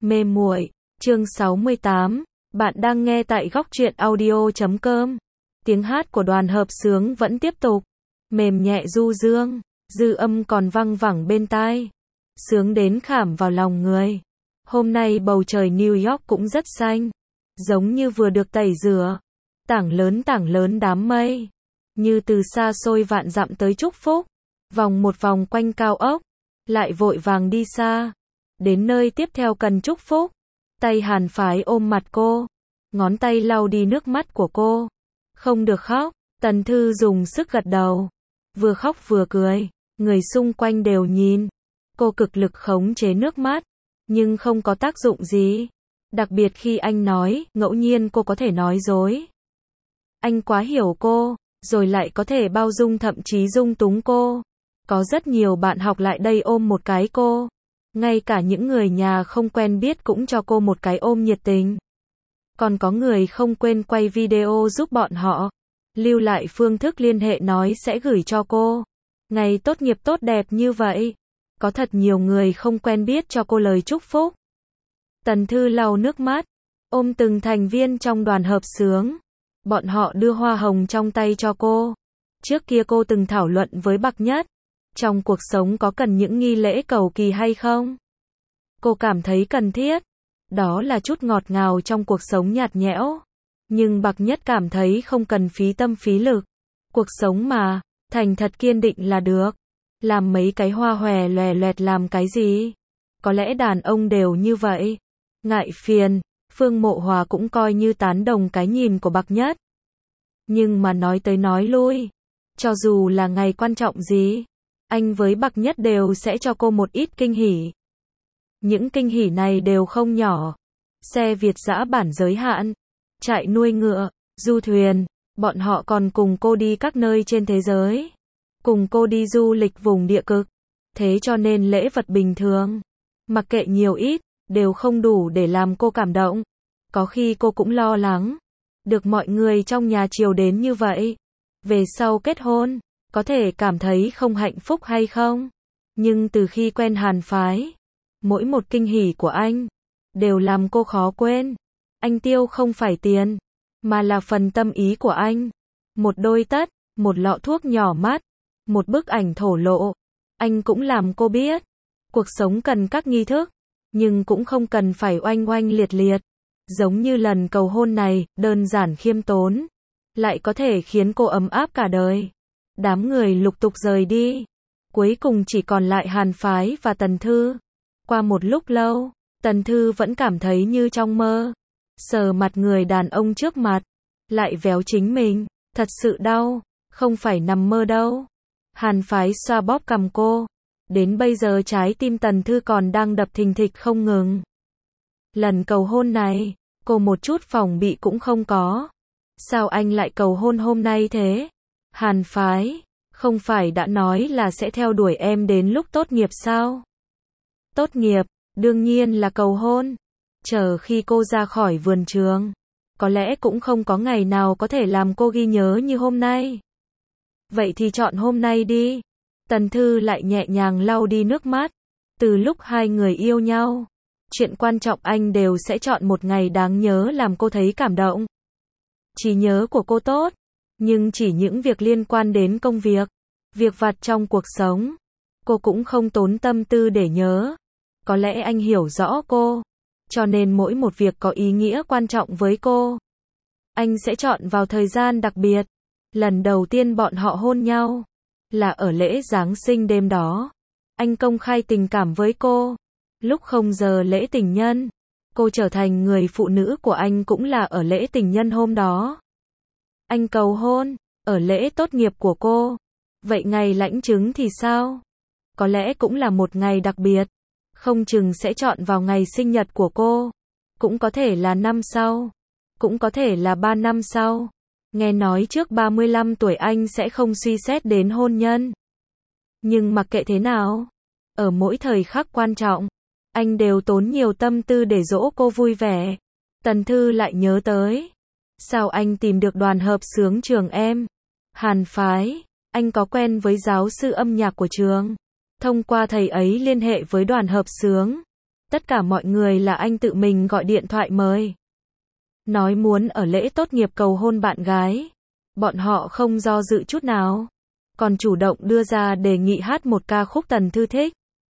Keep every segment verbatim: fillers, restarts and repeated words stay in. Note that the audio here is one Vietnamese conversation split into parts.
Mê muội, chương sáu mươi tám, bạn đang nghe tại góc truyện audio chấm com. Tiếng hát của Đoàn Hợp Xướng vẫn tiếp tục, mềm nhẹ du dương, dư âm còn văng vẳng bên tai, sướng đến khảm vào lòng người. Hôm nay bầu trời New York cũng rất xanh, giống như vừa được tẩy rửa, tảng lớn tảng lớn đám mây, như từ xa xôi vạn dặm tới chúc phúc, vòng một vòng quanh cao ốc, lại vội vàng đi xa. Đến nơi tiếp theo cần chúc phúc, tay Hàn Phái ôm mặt cô, ngón tay lau đi nước mắt của cô. Không được khóc, Tần Thư dùng sức gật đầu, vừa khóc vừa cười, người xung quanh đều nhìn. Cô cực lực khống chế nước mắt, nhưng không có tác dụng gì. Đặc biệt khi anh nói, ngẫu nhiên cô có thể nói dối. Anh quá hiểu cô, rồi lại có thể bao dung thậm chí dung túng cô. Có rất nhiều bạn học lại đây ôm một cái cô. Ngay cả những người nhà không quen biết cũng cho cô một cái ôm nhiệt tình. Còn có người không quên quay video giúp bọn họ, lưu lại phương thức liên hệ nói sẽ gửi cho cô. Ngày tốt nghiệp tốt đẹp như vậy, có thật nhiều người không quen biết cho cô lời chúc phúc. Tần Thư lau nước mắt, ôm từng thành viên trong Đoàn Hợp Xướng. Bọn họ đưa hoa hồng trong tay cho cô. Trước kia cô từng thảo luận với Bạc Nhất, trong cuộc sống có cần những nghi lễ cầu kỳ hay không? Cô cảm thấy cần thiết. Đó là chút ngọt ngào trong cuộc sống nhạt nhẽo. Nhưng Bạc Nhất cảm thấy không cần phí tâm phí lực. Cuộc sống mà, thành thật kiên định là được. Làm mấy cái hoa hòe loè loẹt làm cái gì? Có lẽ đàn ông đều như vậy. Ngại phiền, Phương Mộ Hòa cũng coi như tán đồng cái nhìn của Bạc Nhất. Nhưng mà nói tới nói lui, cho dù là ngày quan trọng gì, anh với Bạc Nhất đều sẽ cho cô một ít kinh hỉ. Những kinh hỉ này đều không nhỏ. Xe Việt dã bản giới hạn, trại nuôi ngựa, du thuyền, bọn họ còn cùng cô đi các nơi trên thế giới. Cùng cô đi du lịch vùng địa cực. Thế cho nên lễ vật bình thường, mặc kệ nhiều ít, đều không đủ để làm cô cảm động. Có khi cô cũng lo lắng, được mọi người trong nhà chiều đến như vậy. Về sau kết hôn, có thể cảm thấy không hạnh phúc hay không? Nhưng từ khi quen Hàn Phái, mỗi một kinh hỉ của anh đều làm cô khó quên. Anh tiêu không phải tiền, mà là phần tâm ý của anh. Một đôi tất, một lọ thuốc nhỏ mắt, một bức ảnh thổ lộ. Anh cũng làm cô biết, cuộc sống cần các nghi thức, nhưng cũng không cần phải oanh oanh liệt liệt. Giống như lần cầu hôn này, đơn giản khiêm tốn, lại có thể khiến cô ấm áp cả đời. Đám người lục tục rời đi. Cuối cùng chỉ còn lại Hàn Phái và Tần Thư. Qua một lúc lâu, Tần Thư vẫn cảm thấy như trong mơ. Sờ mặt người đàn ông trước mặt, lại véo chính mình. Thật sự đau, không phải nằm mơ đâu. Hàn Phái xoa bóp cằm cô. Đến bây giờ trái tim Tần Thư còn đang đập thình thịch không ngừng. Lần cầu hôn này, cô một chút phòng bị cũng không có. Sao anh lại cầu hôn hôm nay thế? Hàn Phái, không phải đã nói là sẽ theo đuổi em đến lúc tốt nghiệp sao? Tốt nghiệp, đương nhiên là cầu hôn. Chờ khi cô ra khỏi vườn trường, có lẽ cũng không có ngày nào có thể làm cô ghi nhớ như hôm nay. Vậy thì chọn hôm nay đi. Tần Thư lại nhẹ nhàng lau đi nước mắt. Từ lúc hai người yêu nhau, chuyện quan trọng anh đều sẽ chọn một ngày đáng nhớ làm cô thấy cảm động. Trí nhớ của cô tốt, nhưng chỉ những việc liên quan đến công việc, việc vặt trong cuộc sống, cô cũng không tốn tâm tư để nhớ. Có lẽ anh hiểu rõ cô, cho nên mỗi một việc có ý nghĩa quan trọng với cô, anh sẽ chọn vào thời gian đặc biệt. Lần đầu tiên bọn họ hôn nhau, là ở lễ Giáng sinh đêm đó. Anh công khai tình cảm với cô. Lúc không giờ lễ tình nhân, cô trở thành người phụ nữ của anh cũng là ở lễ tình nhân hôm đó. Anh cầu hôn, ở lễ tốt nghiệp của cô. Vậy ngày lãnh chứng thì sao? Có lẽ cũng là một ngày đặc biệt. Không chừng sẽ chọn vào ngày sinh nhật của cô. Cũng có thể là năm sau. Cũng có thể là ba năm sau. Nghe nói trước ba mươi lăm tuổi anh sẽ không suy xét đến hôn nhân. Nhưng mặc kệ thế nào, ở mỗi thời khắc quan trọng, anh đều tốn nhiều tâm tư để dỗ cô vui vẻ. Tần Thư lại nhớ tới, sao anh tìm được Đoàn Hợp Xướng trường em? Hàn Phái, anh có quen với giáo sư âm nhạc của trường. Thông qua thầy ấy liên hệ với Đoàn Hợp Xướng. Tất cả mọi người là anh tự mình gọi điện thoại mời. Nói muốn ở lễ tốt nghiệp cầu hôn bạn gái. Bọn họ không do dự chút nào. Còn chủ động đưa ra đề nghị hát một ca khúc Tần Thư thích.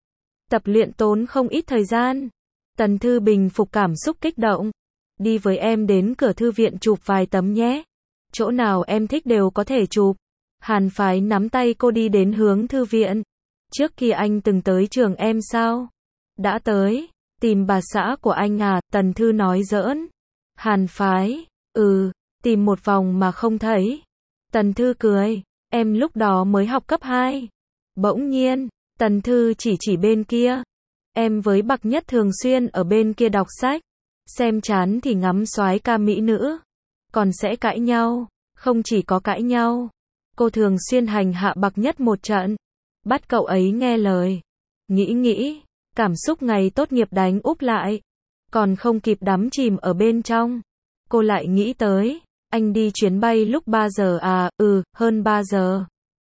Tập luyện tốn không ít thời gian. Tần Thư bình phục cảm xúc kích động. Đi với em đến cửa thư viện chụp vài tấm nhé. Chỗ nào em thích đều có thể chụp. Hàn Phái nắm tay cô đi đến hướng thư viện. Trước kia anh từng tới trường em sao? Đã tới. Tìm bà xã của anh à? Tần Thư nói giỡn. Hàn Phái, ừ, tìm một vòng mà không thấy. Tần Thư cười, em lúc đó mới học cấp hai. Bỗng nhiên, Tần Thư chỉ chỉ bên kia. Em với Bạc Nhất thường xuyên ở bên kia đọc sách. Xem chán thì ngắm soái ca mỹ nữ. Còn sẽ cãi nhau. Không chỉ có cãi nhau. Cô thường xuyên hành hạ Bạc Nhất một trận. Bắt cậu ấy nghe lời. Nghĩ nghĩ, cảm xúc ngày tốt nghiệp đánh úp lại. Còn không kịp đắm chìm ở bên trong. Cô lại nghĩ tới. Anh đi chuyến bay lúc ba giờ à? Ừ, hơn ba giờ.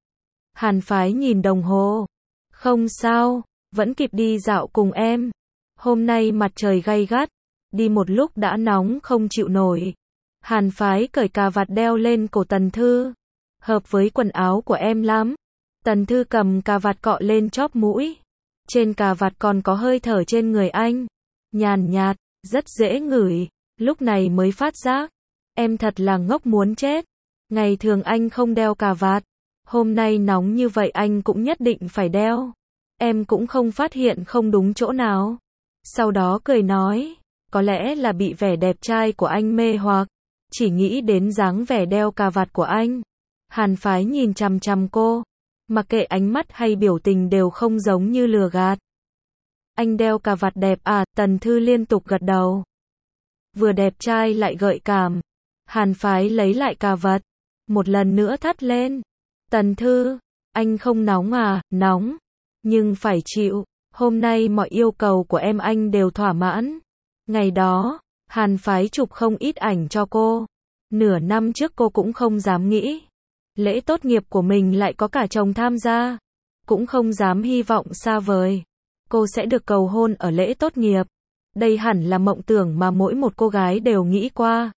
Hàn Phái nhìn đồng hồ. Không sao, vẫn kịp đi dạo cùng em. Hôm nay mặt trời gay gắt. Đi một lúc đã nóng không chịu nổi. Hàn Phái cởi cà vạt đeo lên cổ Tần Thư. Hợp với quần áo của em lắm. Tần Thư cầm cà vạt cọ lên chóp mũi. Trên cà vạt còn có hơi thở trên người anh. Nhàn nhạt, rất dễ ngửi. Lúc này mới phát giác. Em thật là ngốc muốn chết. Ngày thường anh không đeo cà vạt. Hôm nay nóng như vậy anh cũng nhất định phải đeo. Em cũng không phát hiện không đúng chỗ nào. Sau đó cười nói. Có lẽ là bị vẻ đẹp trai của anh mê hoặc. Chỉ nghĩ đến dáng vẻ đeo cà vạt của anh. Hàn Phái nhìn chằm chằm cô. Mặc kệ ánh mắt hay biểu tình đều không giống như lừa gạt. Anh đeo cà vạt đẹp à? Tần Thư liên tục gật đầu. Vừa đẹp trai lại gợi cảm. Hàn Phái lấy lại cà vạt. Một lần nữa thắt lên. Tần Thư, anh không nóng à? Nóng. Nhưng phải chịu. Hôm nay mọi yêu cầu của em anh đều thỏa mãn. Ngày đó, Hàn Phái chụp không ít ảnh cho cô. Nửa năm trước cô cũng không dám nghĩ. Lễ tốt nghiệp của mình lại có cả chồng tham gia. Cũng không dám hy vọng xa vời. Cô sẽ được cầu hôn ở lễ tốt nghiệp. Đây hẳn là mộng tưởng mà mỗi một cô gái đều nghĩ qua.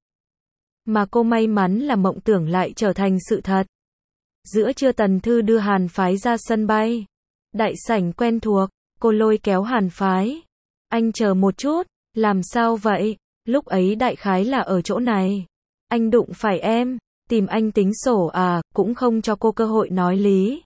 Mà cô may mắn là mộng tưởng lại trở thành sự thật. Giữa trưa Tần Thư đưa Hàn Phái ra sân bay. Đại sảnh quen thuộc, cô lôi kéo Hàn Phái. Anh chờ một chút, làm sao vậy? Lúc ấy đại khái là ở chỗ này. Anh đụng phải em, tìm anh tính sổ à? Cũng không cho cô cơ hội nói lý.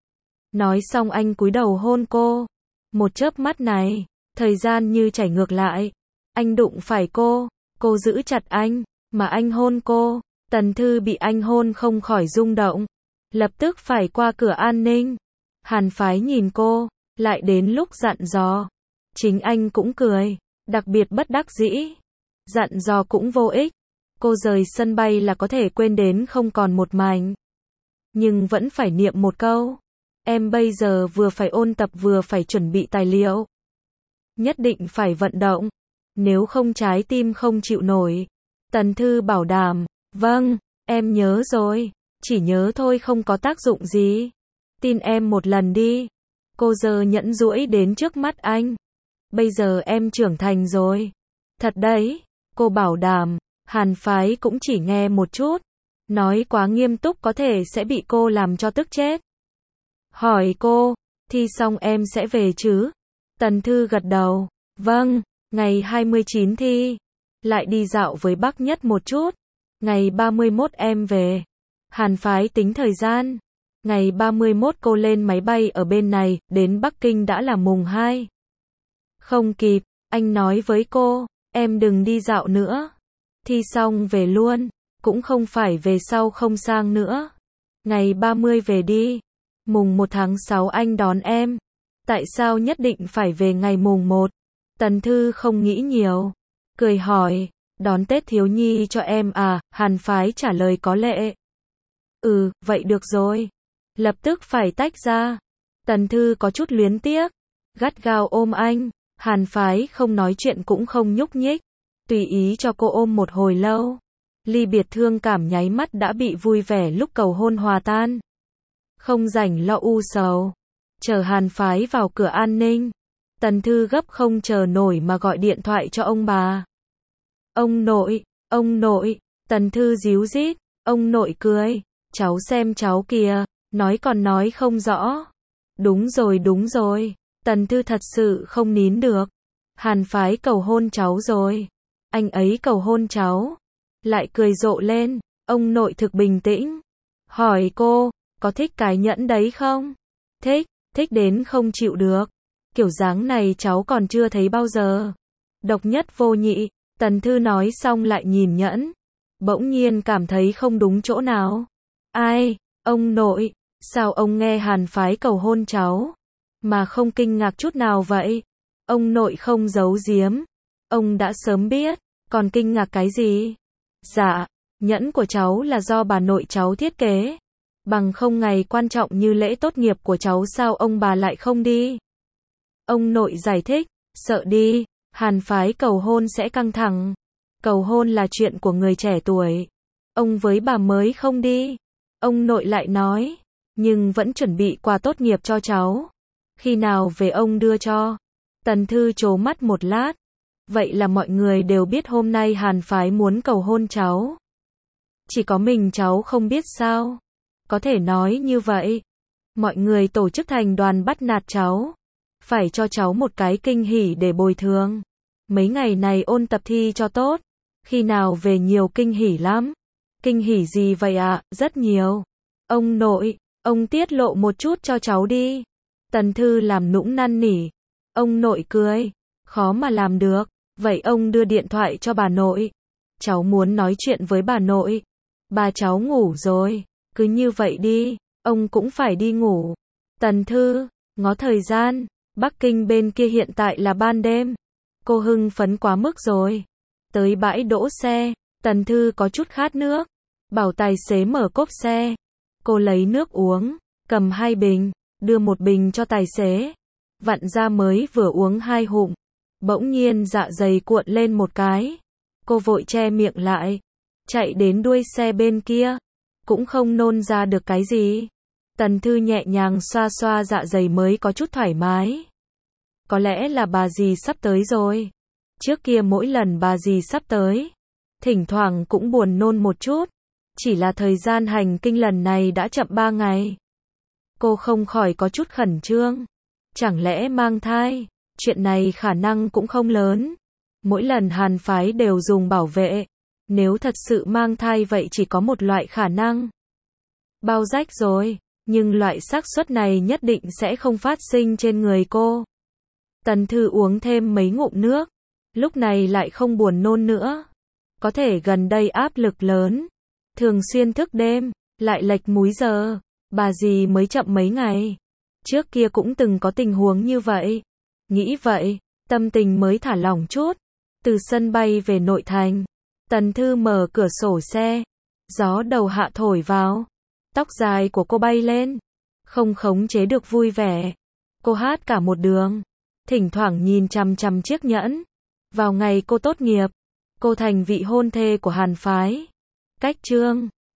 Nói xong anh cúi đầu hôn cô. Một chớp mắt này, thời gian như chảy ngược lại. Anh đụng phải cô, cô giữ chặt anh, mà anh hôn cô. Tần Thư bị anh hôn không khỏi rung động. Lập tức phải qua cửa an ninh. Hàn Phái nhìn cô, lại đến lúc dặn dò. Chính anh cũng cười, đặc biệt bất đắc dĩ. Dặn dò cũng vô ích. Cô rời sân bay là có thể quên đến không còn một mảnh. Nhưng vẫn phải niệm một câu. Em bây giờ vừa phải ôn tập vừa phải chuẩn bị tài liệu. Nhất định phải vận động. Nếu không trái tim không chịu nổi. Tần Thư bảo đảm. Vâng, em nhớ rồi. Chỉ nhớ thôi không có tác dụng gì. Tin em một lần đi. Cô giơ nhẫn duỗi đến trước mắt anh. Bây giờ em trưởng thành rồi. Thật đấy. Cô bảo đảm. Hàn Phái cũng chỉ nghe một chút. Nói quá nghiêm túc có thể sẽ bị cô làm cho tức chết. Hỏi cô. Thi xong em sẽ về chứ? Tần Thư gật đầu. Vâng. Ngày hai mươi chín thi. Lại đi dạo với Bác Nhất một chút. Ngày ba mươi mốt em về. Hàn Phái tính thời gian. Ngày ba mươi mốt cô lên máy bay ở bên này, đến Bắc Kinh đã là mùng hai. Không kịp, anh nói với cô, em đừng đi dạo nữa. Thi xong về luôn, cũng không phải về sau không sang nữa. Ngày ba mươi về đi. Mùng một tháng sáu anh đón em. Tại sao nhất định phải về ngày mùng một? Tần Thư không nghĩ nhiều. Cười hỏi, đón Tết thiếu nhi cho em à? Hàn Phái trả lời có lệ. Ừ, vậy được rồi. Lập tức phải tách ra. Tần Thư có chút luyến tiếc. Gắt gao ôm anh. Hàn Phái không nói chuyện cũng không nhúc nhích. Tùy ý cho cô ôm một hồi lâu. Ly biệt thương cảm nháy mắt đã bị vui vẻ lúc cầu hôn hòa tan. Không rảnh lo u sầu. Chờ Hàn Phái vào cửa an ninh. Tần Thư gấp không chờ nổi mà gọi điện thoại cho ông bà. Ông nội, ông nội, Tần Thư díu dít, ông nội cười, cháu xem cháu kìa, nói còn nói không rõ. Đúng rồi đúng rồi, Tần Thư thật sự không nín được. Hàn Phái cầu hôn cháu rồi. Anh ấy cầu hôn cháu. Lại cười rộ lên, ông nội thực bình tĩnh. Hỏi cô, có thích cái nhẫn đấy không? Thích, thích đến không chịu được. Kiểu dáng này cháu còn chưa thấy bao giờ. Độc nhất vô nhị, Tần Thư nói xong lại nhìn nhẫn. Bỗng nhiên cảm thấy không đúng chỗ nào. Ai, ông nội, sao ông nghe Hàn Phái cầu hôn cháu, mà không kinh ngạc chút nào vậy? Ông nội không giấu giếm. Ông đã sớm biết, còn kinh ngạc cái gì? Dạ, nhẫn của cháu là do bà nội cháu thiết kế. Bằng không ngày quan trọng như lễ tốt nghiệp của cháu sao ông bà lại không đi? Ông nội giải thích, sợ đi, Hàn Phái cầu hôn sẽ căng thẳng. Cầu hôn là chuyện của người trẻ tuổi. Ông với bà mới không đi. Ông nội lại nói, nhưng vẫn chuẩn bị quà tốt nghiệp cho cháu. Khi nào về ông đưa cho? Tần Thư trố mắt một lát. Vậy là mọi người đều biết hôm nay Hàn Phái muốn cầu hôn cháu. Chỉ có mình cháu không biết sao? Có thể nói như vậy. Mọi người tổ chức thành đoàn bắt nạt cháu. Phải cho cháu một cái kinh hỉ để bồi thường. Mấy ngày này ôn tập thi cho tốt. Khi nào về nhiều kinh hỉ lắm. Kinh hỉ gì vậy ạ? À? Rất nhiều. Ông nội, ông tiết lộ một chút cho cháu đi. Tần Thư làm nũng năn nỉ. Ông nội cười. Khó mà làm được. Vậy ông đưa điện thoại cho bà nội. Cháu muốn nói chuyện với bà nội. Bà cháu ngủ rồi. Cứ như vậy đi. Ông cũng phải đi ngủ. Tần Thư, ngó thời gian. Bắc Kinh bên kia hiện tại là ban đêm. Cô hưng phấn quá mức rồi. Tới bãi đỗ xe. Tần Thư có chút khát nước. Bảo tài xế mở cốp xe. Cô lấy nước uống. Cầm hai bình. Đưa một bình cho tài xế. Vặn ra mới vừa uống hai hụm. Bỗng nhiên dạ dày cuộn lên một cái. Cô vội che miệng lại. Chạy đến đuôi xe bên kia. Cũng không nôn ra được cái gì. Tần Thư nhẹ nhàng xoa xoa dạ dày mới có chút thoải mái. Có lẽ là bà dì sắp tới rồi. Trước kia mỗi lần bà dì sắp tới, thỉnh thoảng cũng buồn nôn một chút. Chỉ là thời gian hành kinh lần này đã chậm ba ngày. Cô không khỏi có chút khẩn trương. Chẳng lẽ mang thai? Chuyện này khả năng cũng không lớn. Mỗi lần Hàn Phái đều dùng bảo vệ. Nếu thật sự mang thai vậy chỉ có một loại khả năng. Bao rách rồi. Nhưng loại xác suất này nhất định sẽ không phát sinh trên người cô. Tần Thư uống thêm mấy ngụm nước. Lúc này lại không buồn nôn nữa. Có thể gần đây áp lực lớn. Thường xuyên thức đêm. Lại lệch múi giờ. Bà dì mới chậm mấy ngày. Trước kia cũng từng có tình huống như vậy. Nghĩ vậy, tâm tình mới thả lỏng chút. Từ sân bay về nội thành. Tần Thư mở cửa sổ xe. Gió đầu hạ thổi vào. Tóc dài của cô bay lên. Không khống chế được vui vẻ. Cô hát cả một đường. Thỉnh thoảng nhìn chằm chằm chiếc nhẫn. Vào ngày cô tốt nghiệp, cô thành vị hôn thê của Hàn Phái. Cách chương